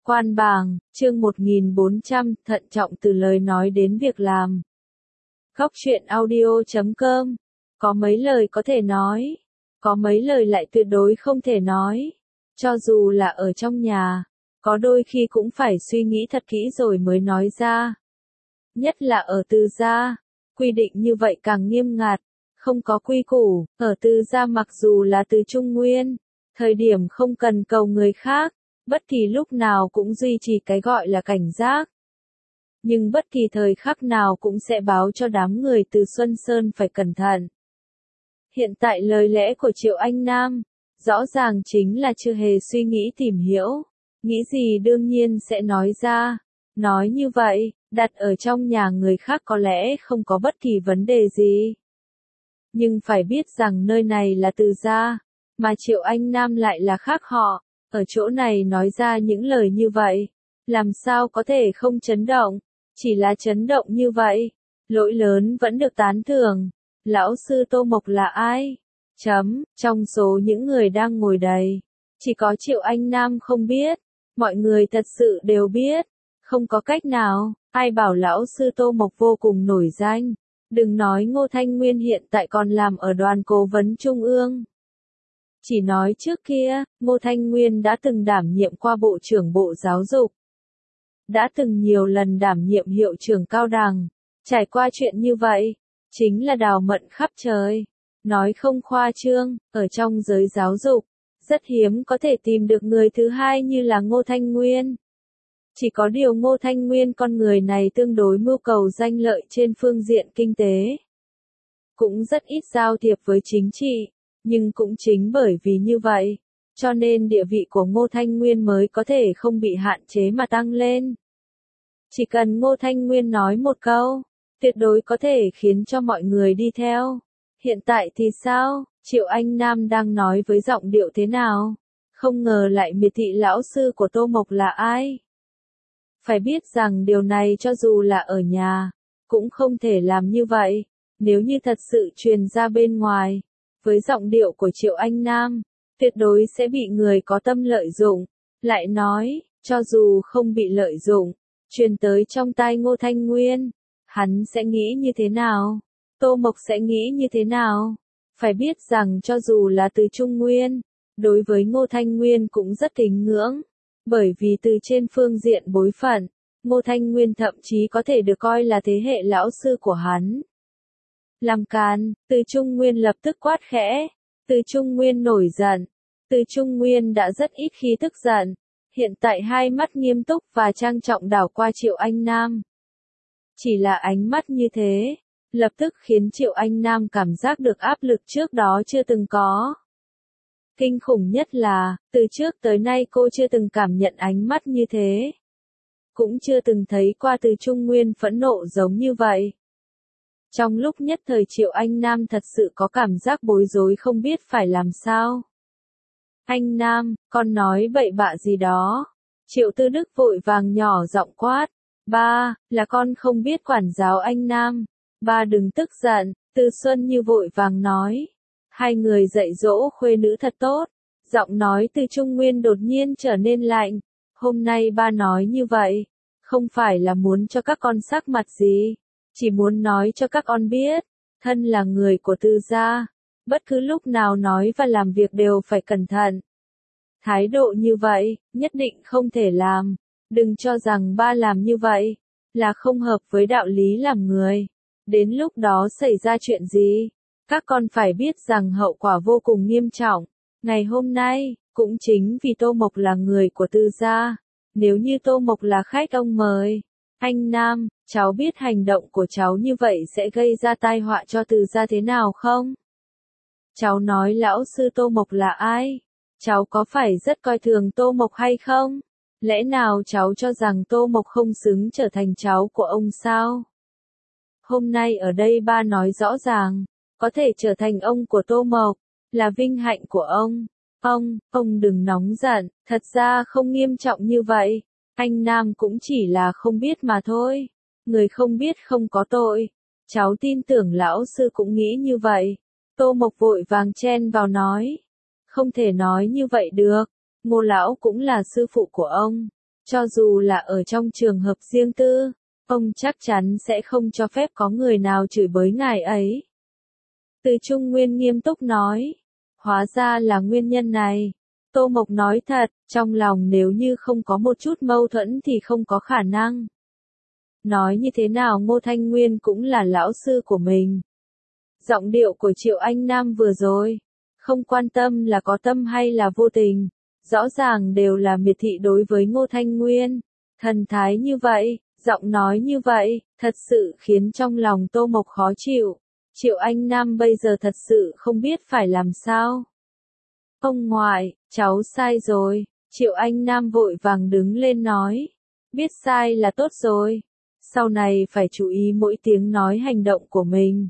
Quan bàng, chương 1400, thận trọng từ lời nói đến việc làm. Góc truyện audio.com. Có mấy lời có thể nói, có mấy lời lại tuyệt đối không thể nói. Cho dù là ở trong nhà, có đôi khi cũng phải suy nghĩ thật kỹ rồi mới nói ra. Nhất là ở Từ gia, quy định như vậy càng nghiêm ngặt, không có quy củ, ở Từ gia mặc dù là từ Trung Nguyên, thời điểm không cần cầu người khác, bất kỳ lúc nào cũng duy trì cái gọi là cảnh giác. Nhưng bất kỳ thời khắc nào cũng sẽ báo cho đám người từ Xuân Sơn phải cẩn thận. Hiện tại lời lẽ của Triệu Anh Nam, rõ ràng chính là chưa hề suy nghĩ tìm hiểu, nghĩ gì đương nhiên sẽ nói ra. Nói như vậy, đặt ở trong nhà người khác có lẽ không có bất kỳ vấn đề gì. Nhưng phải biết rằng nơi này là Từ gia, mà Triệu Anh Nam lại là khác họ. Ở chỗ này nói ra những lời như vậy, làm sao có thể không chấn động, chỉ là chấn động như vậy, lỗi lớn vẫn được tán thưởng. Lão sư Tô Mộc là ai? Trong số những người đang ngồi đây, chỉ có Triệu Anh Nam không biết, mọi người thật sự đều biết, không có cách nào, ai bảo lão sư Tô Mộc vô cùng nổi danh, đừng nói Ngô Thanh Nguyên hiện tại còn làm ở đoàn cố vấn trung ương. Chỉ nói trước kia, Ngô Thanh Nguyên đã từng đảm nhiệm qua Bộ trưởng Bộ Giáo dục. Đã từng nhiều lần đảm nhiệm hiệu trưởng cao đẳng. Trải qua chuyện như vậy, chính là đào mận khắp trời. Nói không khoa trương, ở trong giới giáo dục, rất hiếm có thể tìm được người thứ hai như là Ngô Thanh Nguyên. Chỉ có điều Ngô Thanh Nguyên con người này tương đối mưu cầu danh lợi trên phương diện kinh tế. Cũng rất ít giao thiệp với chính trị. Nhưng cũng chính bởi vì như vậy, cho nên địa vị của Ngô Thanh Nguyên mới có thể không bị hạn chế mà tăng lên. Chỉ cần Ngô Thanh Nguyên nói một câu, tuyệt đối có thể khiến cho mọi người đi theo. Hiện tại thì sao? Triệu Anh Nam đang nói với giọng điệu thế nào? Không ngờ lại miệt thị lão sư của Tô Mộc là ai? Phải biết rằng điều này cho dù là ở nhà, cũng không thể làm như vậy. Nếu như thật sự truyền ra bên ngoài, với giọng điệu của Triệu Anh Nam, tuyệt đối sẽ bị người có tâm lợi dụng. Lại nói, cho dù không bị lợi dụng, truyền tới trong tai Ngô Thanh Nguyên, hắn sẽ nghĩ như thế nào? Tô Mộc sẽ nghĩ như thế nào? Phải biết rằng cho dù là từ Trung Nguyên, đối với Ngô Thanh Nguyên cũng rất kính ngưỡng, bởi vì từ trên phương diện bối phận, Ngô Thanh Nguyên thậm chí có thể được coi là thế hệ lão sư của hắn. Làm càn, Từ Trung Nguyên lập tức quát khẽ. Từ Trung Nguyên nổi giận. Từ Trung Nguyên đã rất ít khi tức giận. Hiện tại hai mắt nghiêm túc và trang trọng đảo qua Triệu Anh Nam. Chỉ là ánh mắt như thế, lập tức khiến Triệu Anh Nam cảm giác được áp lực trước đó chưa từng có. Kinh khủng nhất là, từ trước tới nay cô chưa từng cảm nhận ánh mắt như thế. Cũng chưa từng thấy qua Từ Trung Nguyên phẫn nộ giống như vậy. Trong lúc nhất thời Triệu Anh Nam thật sự có cảm giác bối rối không biết phải làm sao. Anh Nam, con nói bậy bạ gì đó. Triệu Tư Đức vội vàng nhỏ giọng quát. Ba, là con không biết quản giáo anh Nam. Ba đừng tức giận, Từ Xuân Như vội vàng nói. Hai người dạy dỗ khuê nữ thật tốt. Giọng nói Từ Trung Nguyên đột nhiên trở nên lạnh. Hôm nay ba nói như vậy, không phải là muốn cho các con sắc mặt gì. Chỉ muốn nói cho các con biết, thân là người của Từ gia, bất cứ lúc nào nói và làm việc đều phải cẩn thận. Thái độ như vậy, nhất định không thể làm. Đừng cho rằng ba làm như vậy, là không hợp với đạo lý làm người. Đến lúc đó xảy ra chuyện gì, các con phải biết rằng hậu quả vô cùng nghiêm trọng. Ngày hôm nay, cũng chính vì Tô Mộc là người của Từ gia. Nếu như Tô Mộc là khách ông mời, anh Nam, cháu biết hành động của cháu như vậy sẽ gây ra tai họa cho Từ gia thế nào không? Cháu nói lão sư Tô Mộc là ai? Cháu có phải rất coi thường Tô Mộc hay không? Lẽ nào cháu cho rằng Tô Mộc không xứng trở thành cháu của ông sao? Hôm nay ở đây ba nói rõ ràng, có thể trở thành ông của Tô Mộc, là vinh hạnh của ông. Ông đừng nóng giận, thật ra không nghiêm trọng như vậy. Anh Nam cũng chỉ là không biết mà thôi. Người không biết không có tội. Cháu tin tưởng lão sư cũng nghĩ như vậy. Tô Mộc vội vàng chen vào nói. Không thể nói như vậy được. Ngô lão cũng là sư phụ của ông. Cho dù là ở trong trường hợp riêng tư, ông chắc chắn sẽ không cho phép có người nào chửi bới ngài ấy. Từ Trung Nguyên nghiêm túc nói. Hóa ra là nguyên nhân này. Tô Mộc nói thật, trong lòng nếu như không có một chút mâu thuẫn thì không có khả năng. Nói như thế nào Ngô Thanh Nguyên cũng là lão sư của mình. Giọng điệu của Triệu Anh Nam vừa rồi, không quan tâm là có tâm hay là vô tình, rõ ràng đều là miệt thị đối với Ngô Thanh Nguyên. Thần thái như vậy, giọng nói như vậy, thật sự khiến trong lòng Tô Mộc khó chịu. Triệu Anh Nam bây giờ thật sự không biết phải làm sao. Ông ngoại, cháu sai rồi. Triệu Anh Nam vội vàng đứng lên nói. Biết sai là tốt rồi. Sau này phải chú ý mỗi tiếng nói hành động của mình.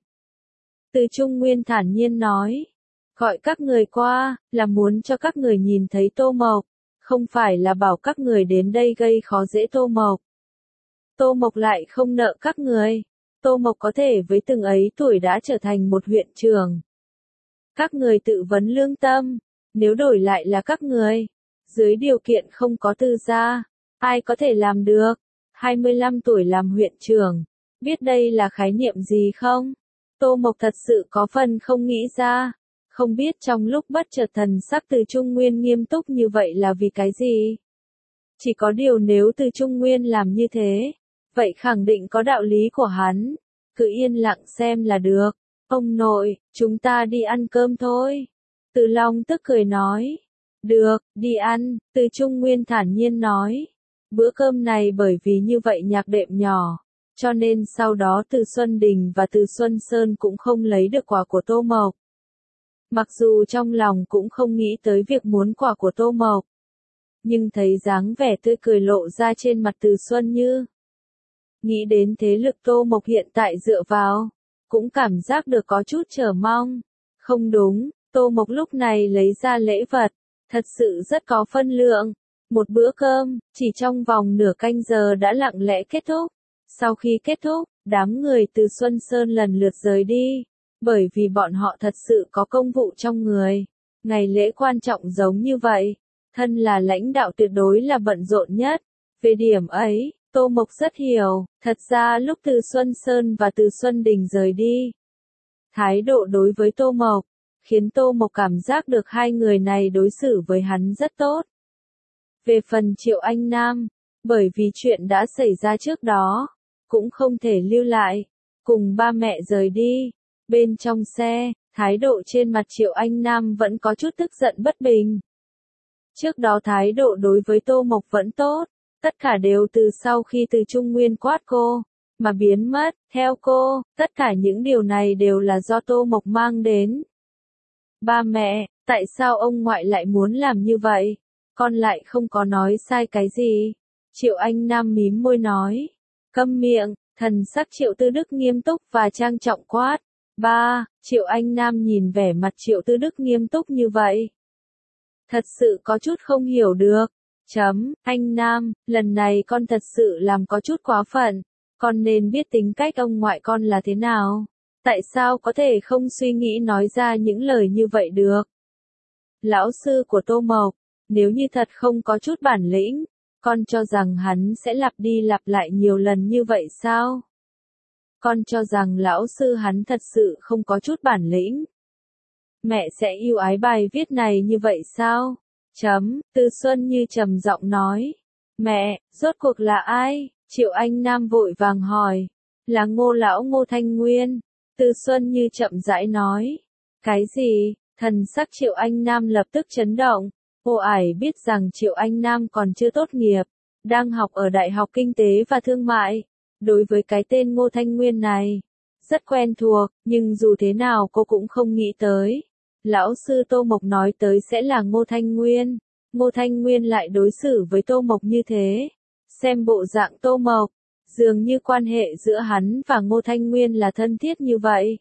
Từ Trung Nguyên thản nhiên nói. Gọi các người qua, là muốn cho các người nhìn thấy Tô Mộc. Không phải là bảo các người đến đây gây khó dễ Tô Mộc. Tô Mộc lại không nợ các người. Tô Mộc có thể với từng ấy tuổi đã trở thành một huyện trưởng. Các người tự vấn lương tâm. Nếu đổi lại là các người, dưới điều kiện không có tư gia, ai có thể làm được? 25 tuổi làm huyện trưởng, biết đây là khái niệm gì không? Tô Mộc thật sự có phần không nghĩ ra, không biết trong lúc bất chợt thần sắc Từ Trung Nguyên nghiêm túc như vậy là vì cái gì? Chỉ có điều nếu Từ Trung Nguyên làm như thế, vậy khẳng định có đạo lý của hắn, cứ yên lặng xem là được. Ông nội, chúng ta đi ăn cơm thôi. Từ Long tức cười nói. Được, đi ăn, Từ Trung Nguyên thản nhiên nói. Bữa cơm này bởi vì như vậy nhạc đệm nhỏ, cho nên sau đó Từ Xuân Đình và Từ Xuân Sơn cũng không lấy được quà của Tô Mộc. Mặc dù trong lòng cũng không nghĩ tới việc muốn quà của Tô Mộc, nhưng thấy dáng vẻ tươi cười lộ ra trên mặt Từ Xuân Như. Nghĩ đến thế lực Tô Mộc hiện tại dựa vào, cũng cảm giác được có chút chờ mong. Không đúng, Tô Mộc lúc này lấy ra lễ vật, thật sự rất có phân lượng. Một bữa cơm, chỉ trong vòng nửa canh giờ đã lặng lẽ kết thúc. Sau khi kết thúc, đám người từ Xuân Sơn lần lượt rời đi, bởi vì bọn họ thật sự có công vụ trong người. Ngày lễ quan trọng giống như vậy, thân là lãnh đạo tuyệt đối là bận rộn nhất. Về điểm ấy, Tô Mộc rất hiểu, thật ra lúc Từ Xuân Sơn và Từ Xuân Đình rời đi, thái độ đối với Tô Mộc, khiến Tô Mộc cảm giác được hai người này đối xử với hắn rất tốt. Về phần Triệu Anh Nam, bởi vì chuyện đã xảy ra trước đó, cũng không thể lưu lại, cùng ba mẹ rời đi. Bên trong xe, thái độ trên mặt Triệu Anh Nam vẫn có chút tức giận bất bình. Trước đó thái độ đối với Tô Mộc vẫn tốt, tất cả đều từ sau khi Từ Trung Nguyên quát cô, mà biến mất. Theo cô, tất cả những điều này đều là do Tô Mộc mang đến. Ba mẹ, tại sao ông ngoại lại muốn làm như vậy? Con lại không có nói sai cái gì. Triệu Anh Nam mím môi nói. Câm miệng, thần sắc Triệu Tư Đức nghiêm túc và trang trọng quát. Ba, Triệu Anh Nam nhìn vẻ mặt Triệu Tư Đức nghiêm túc như vậy. Thật sự có chút không hiểu được. Anh Nam, lần này con thật sự làm có chút quá phận. Con nên biết tính cách ông ngoại con là thế nào. Tại sao có thể không suy nghĩ nói ra những lời như vậy được? Lão sư của Tô Mộc, nếu như thật không có chút bản lĩnh, con cho rằng hắn sẽ lặp đi lặp lại nhiều lần như vậy sao? Con cho rằng lão sư hắn thật sự không có chút bản lĩnh. Mẹ sẽ yêu ái bài viết này như vậy sao? Từ Xuân Như trầm giọng nói. Mẹ, rốt cuộc là ai? Triệu Anh Nam vội vàng hỏi. Là Ngô lão Ngô Thanh Nguyên. Từ Xuân Như chậm rãi nói. Cái gì? Thần sắc Triệu Anh Nam lập tức chấn động. Cô ải biết rằng Triệu Anh Nam còn chưa tốt nghiệp, đang học ở Đại học Kinh tế và Thương mại. Đối với cái tên Ngô Thanh Nguyên này, rất quen thuộc, nhưng dù thế nào cô cũng không nghĩ tới. Lão sư Tô Mộc nói tới sẽ là Ngô Thanh Nguyên. Ngô Thanh Nguyên lại đối xử với Tô Mộc như thế. Xem bộ dạng Tô Mộc, dường như quan hệ giữa hắn và Ngô Thanh Nguyên là thân thiết như vậy.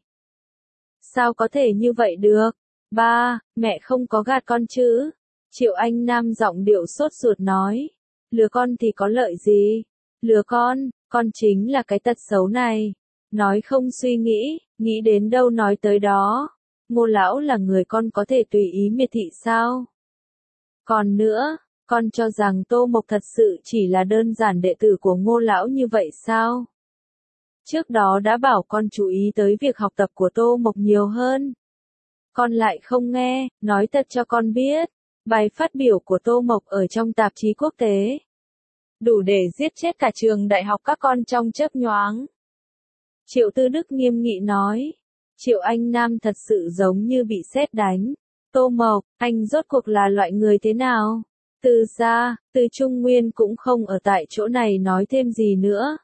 Sao có thể như vậy được? Ba, mẹ không có gạt con chứ? Triệu Anh Nam giọng điệu sốt ruột nói. Lừa con thì có lợi gì? Lừa con chính là cái tật xấu này. Nói không suy nghĩ đến đâu nói tới đó. Ngô lão là người con có thể tùy ý miệt thị sao? Còn nữa, Con cho rằng Tô Mộc thật sự chỉ là đơn giản đệ tử của Ngô lão như vậy sao? Trước đó đã bảo con chú ý tới việc học tập của Tô Mộc nhiều hơn. Con lại không nghe, nói thật cho con biết, bài phát biểu của Tô Mộc ở trong tạp chí quốc tế. Đủ để giết chết cả trường đại học các con trong chớp nhoáng. Triệu Tư Đức nghiêm nghị nói. Triệu Anh Nam thật sự giống như bị sét đánh. Tô Mộc, anh rốt cuộc là loại người thế nào? Từ ra, Từ Trung Nguyên cũng không ở tại chỗ này nói thêm gì nữa.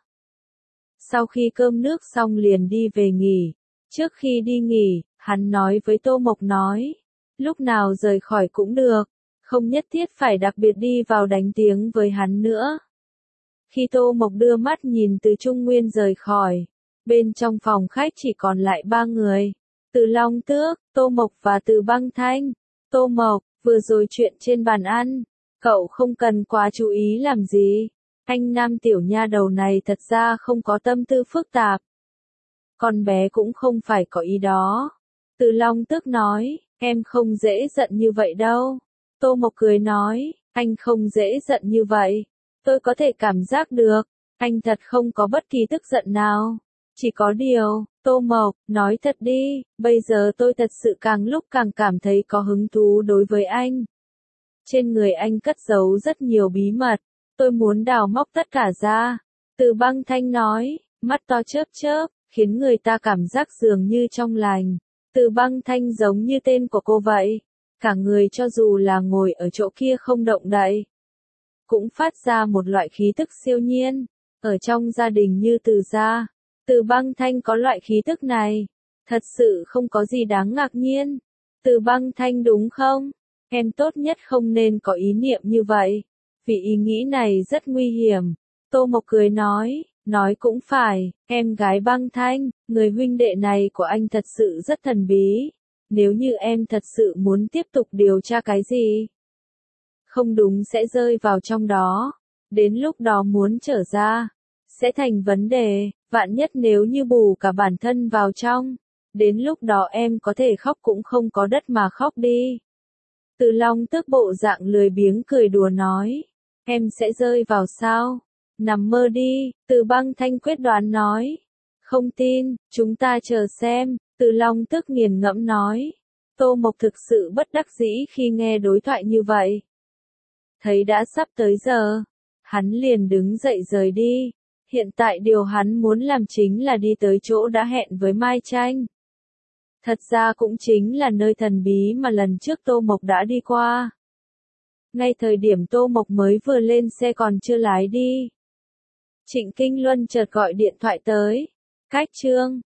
Sau khi cơm nước xong liền đi về nghỉ. Trước khi đi nghỉ, hắn nói với Tô Mộc nói. Lúc nào rời khỏi cũng được, không nhất thiết phải đặc biệt đi vào đánh tiếng với hắn nữa. Khi Tô Mộc đưa mắt nhìn Từ Trung Nguyên rời khỏi, bên trong phòng khách chỉ còn lại 3 người. Từ Long Tước, Tô Mộc và Từ Băng Thanh. Tô Mộc, vừa rồi chuyện trên bàn ăn, cậu không cần quá chú ý làm gì. Anh Nam tiểu nha đầu này thật ra không có tâm tư phức tạp. Con bé cũng không phải có ý đó. Từ Long Tước nói, em không dễ giận như vậy đâu. Tô Mộc cười nói, anh không dễ giận như vậy. Tôi có thể cảm giác được, anh thật không có bất kỳ tức giận nào. Chỉ có điều, Tô Mộc, nói thật đi, bây giờ tôi thật sự càng lúc càng cảm thấy có hứng thú đối với anh. Trên người anh cất giấu rất nhiều bí mật, tôi muốn đào móc tất cả ra. Từ Băng Thanh nói, mắt to chớp chớp, khiến người ta cảm giác dường như trong lành. Từ Băng Thanh giống như tên của cô vậy, cả người cho dù là ngồi ở chỗ kia không động đậy, cũng phát ra một loại khí tức siêu nhiên. Ở trong gia đình như Từ gia, Từ Băng Thanh có loại khí tức này, thật sự không có gì đáng ngạc nhiên. Từ Băng Thanh đúng không? Em tốt nhất không nên có ý niệm như vậy, vì ý nghĩ này rất nguy hiểm. Tô Mộc cười nói cũng phải, em gái Băng Thanh, người huynh đệ này của anh thật sự rất thần bí. Nếu như em thật sự muốn tiếp tục điều tra cái gì không đúng sẽ rơi vào trong đó. Đến lúc đó muốn trở ra, sẽ thành vấn đề, vạn nhất nếu như bù cả bản thân vào trong. Đến lúc đó em có thể khóc cũng không có đất mà khóc đi. Từ Long Tước bộ dạng lười biếng cười đùa nói. Em sẽ rơi vào sao? Nằm mơ đi, Từ Băng Thanh quyết đoán nói. Không tin, chúng ta chờ xem, Từ Long Tước nghiền ngẫm nói. Tô Mộc thực sự bất đắc dĩ khi nghe đối thoại như vậy. Thấy đã sắp tới giờ, hắn liền đứng dậy rời đi. Hiện tại điều hắn muốn làm chính là đi tới chỗ đã hẹn với Mai Tranh. Thật ra cũng chính là nơi thần bí mà lần trước Tô Mộc đã đi qua. Ngay thời điểm Tô Mộc mới vừa lên xe còn chưa lái đi, Trịnh Kinh Luân chợt gọi điện thoại tới. Cách Trương,